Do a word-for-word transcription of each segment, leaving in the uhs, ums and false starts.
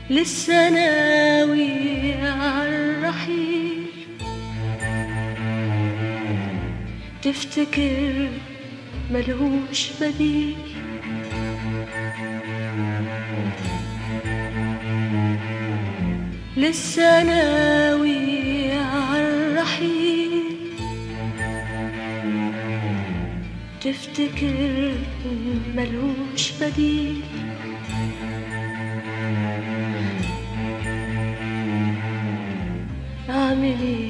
لسه ناوي عالرحيل، تفتكر ملهوش بديل. لسه ناوي عالرحيل، تفتكر ملهوش بديل. أعمل إيه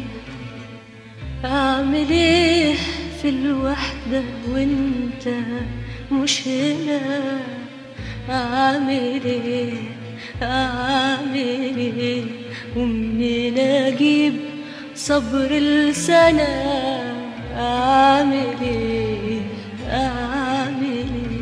أعمل إيه في الوحدة وإنت مش هنا؟ أعمل إيه أعمل إيه ومنين أجيب صبر السنة؟ أعمل إيه أعمل إيه؟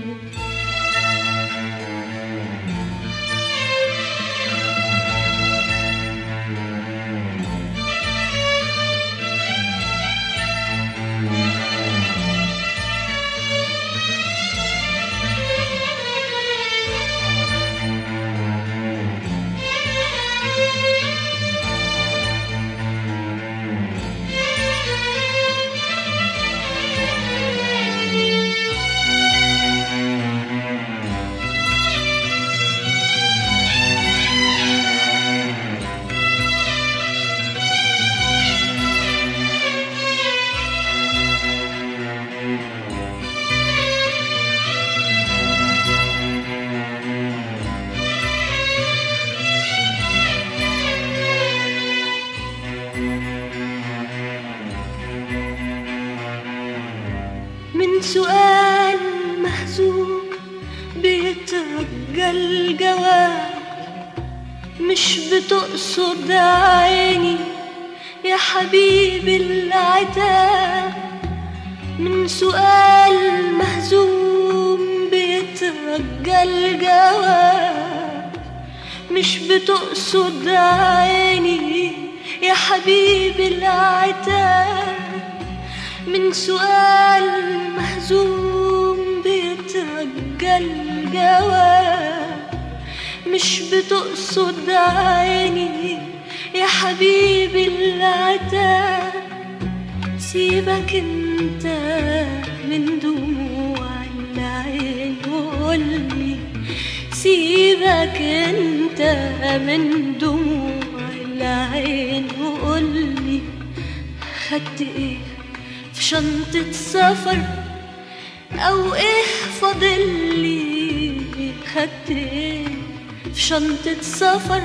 من سؤال مهزوم بيترجى الجواب، مش بتقصد عيني يا حبيبي العتاب. من سؤال مهزوم بيترجى الجواب، مش بتقصد عيني يا حبيبي العتاب. من سؤال مهزوم بيترجى الجواب، مش بتقصد عيني يا حبيبي العتاب. سيبك انت من دموع العين وقولي، سيبك انت من دموع العين وقولي، خدت ايه في شنطة سفر أو إيه فاضلي؟ خدت إيه في شنطة سفر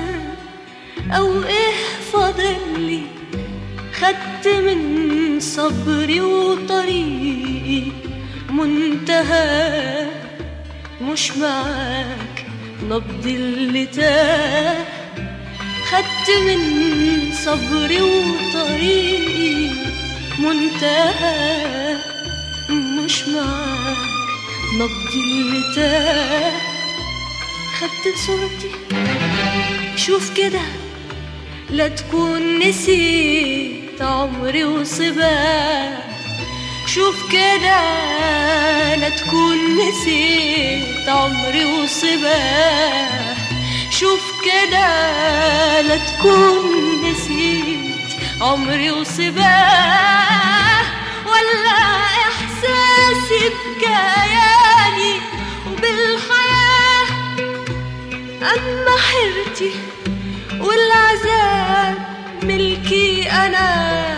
أو إيه فاضلي؟ خدت من صبري وطريقي منتهى، مش معاك نبضي اللي تاه. خدت من صبري وطريقي منتهى، مش معاك نبضي اللي تاه. خدت صورتي شوف كده، لا تكون نسيت عمري وصباه. شوف كده لا تكون نسيت عمري وصباه. شوف كده لا تكون نسيت عمري وصباه. ولا إحساسي بكياني وبالحياة، أما حيرتي والعذاب ملكي أنا.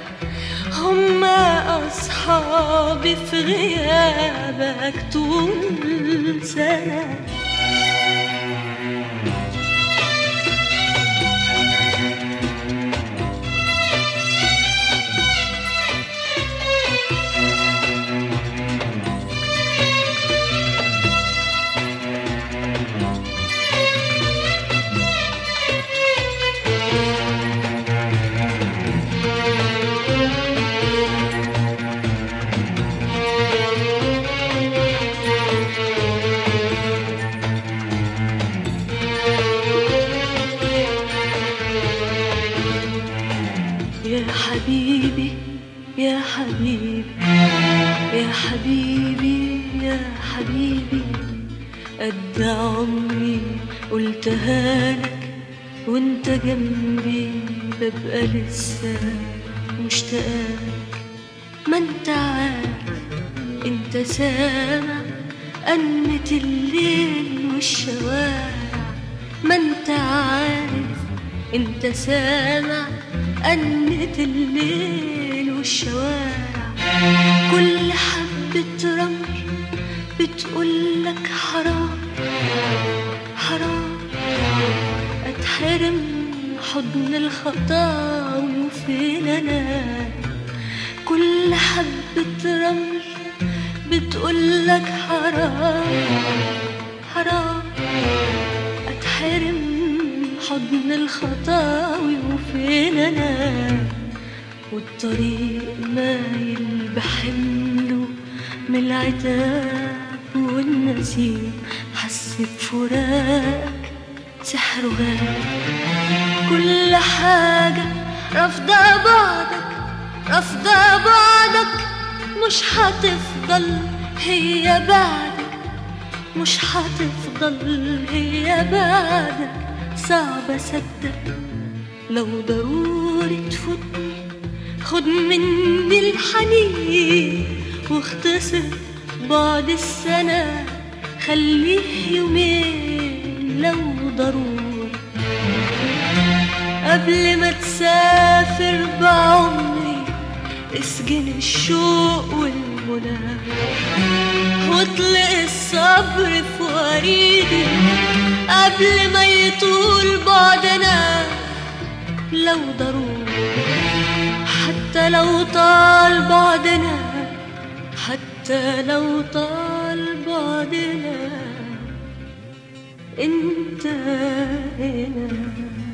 هما أصحابي في غيابك طول سنة. يا حبيبي يا حبيبي يا حبيبي يا حبيبي، قد عمري قلتها لك وانت جنبي ببقى لسه مشتاقك. ما انت عارف انت سامع أنة الليل والشوارع. ما انت عارف انت سامع أنة الليل والشوارع. كل حبة رمل بتقولك حرام حرام أتحرم حضن الخطاوي وفين أنا. كل حبة رمل بتقولك حرام حرام أتحرم حضن الخطاوي وفين أنا. والطريق مايل بحمله من العتاب والنسيم. حس بفراقك سحر غاب. كل حاجة رافضة بعدك رافضة بعدك. مش هتفضل هي بعدك مش هتفضل هي بعدك. صعب أصدق لو ضروري تفوتني. خد مني الحنين واختصر بعد السنة. خليه يومين لو ضروري قبل ما تسافر بعمري. اسجن الشوق والمنى واطلق الصبر في وريدي قبل ما يطول بعدنا. لو ضروري حتى لو طال بعدنا حتى لو طال بعدنا انت هنا.